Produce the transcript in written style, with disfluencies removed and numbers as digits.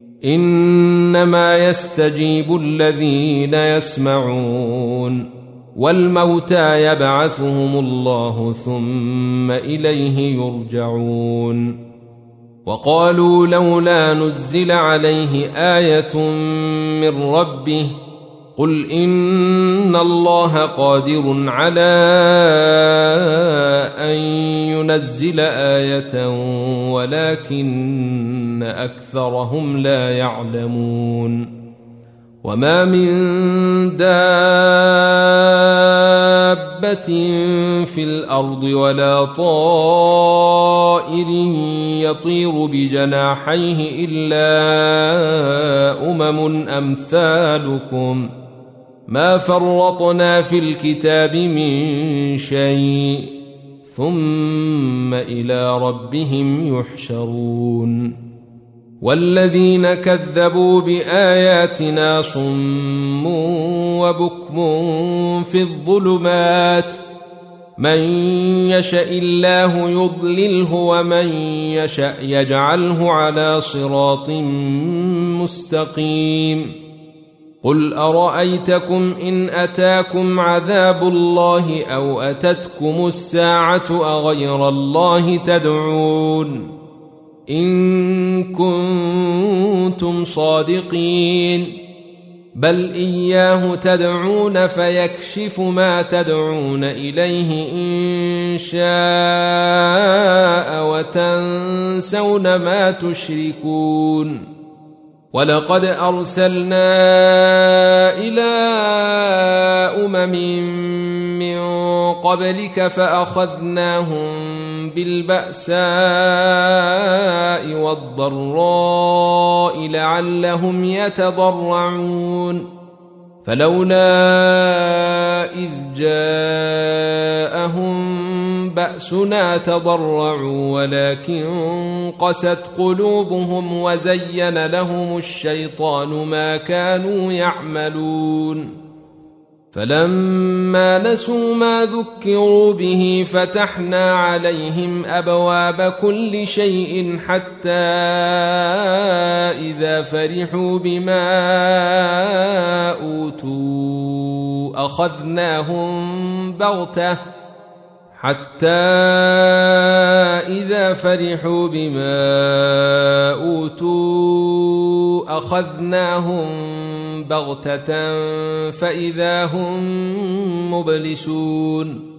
إنما يستجيب الذين يسمعون والموتى يبعثهم الله ثم إليه يرجعون وقالوا لولا نزل عليه آية من ربه قل إن الله قادر على أن ينزل آية ولكن أكثرهم لا يعلمون وما من دابة في الأرض ولا طائر يطير بجناحيه إلا أمثالكم ما فرطنا في الكتاب من شيء ثم إلى ربهم يحشرون والذين كذبوا بآياتنا صم وبكم في الظلمات من يشاء الله يضلله ومن يشاء يجعله على صراط مستقيم قل أرأيتكم إن أتاكم عذاب الله أو أتتكم الساعة أغير الله تدعون إن كنتم صادقين بل إياه تدعون فيكشف ما تدعون إليه إن شاء وتنسون ما تشركون ولقد أرسلنا إلى من قبلك فأخذناهم بالبأساء والضراء لعلهم يتضرعون فلولا إذ جاءهم بأسنا تضرعوا ولكن قست قلوبهم وزين لهم الشيطان ما كانوا يعملون فلما نسوا ما ذكروا به فتحنا عليهم أبواب كل شيء حتى إذا فرحوا بما أوتوا أخذناهم بغتة فإذا هم مبلسون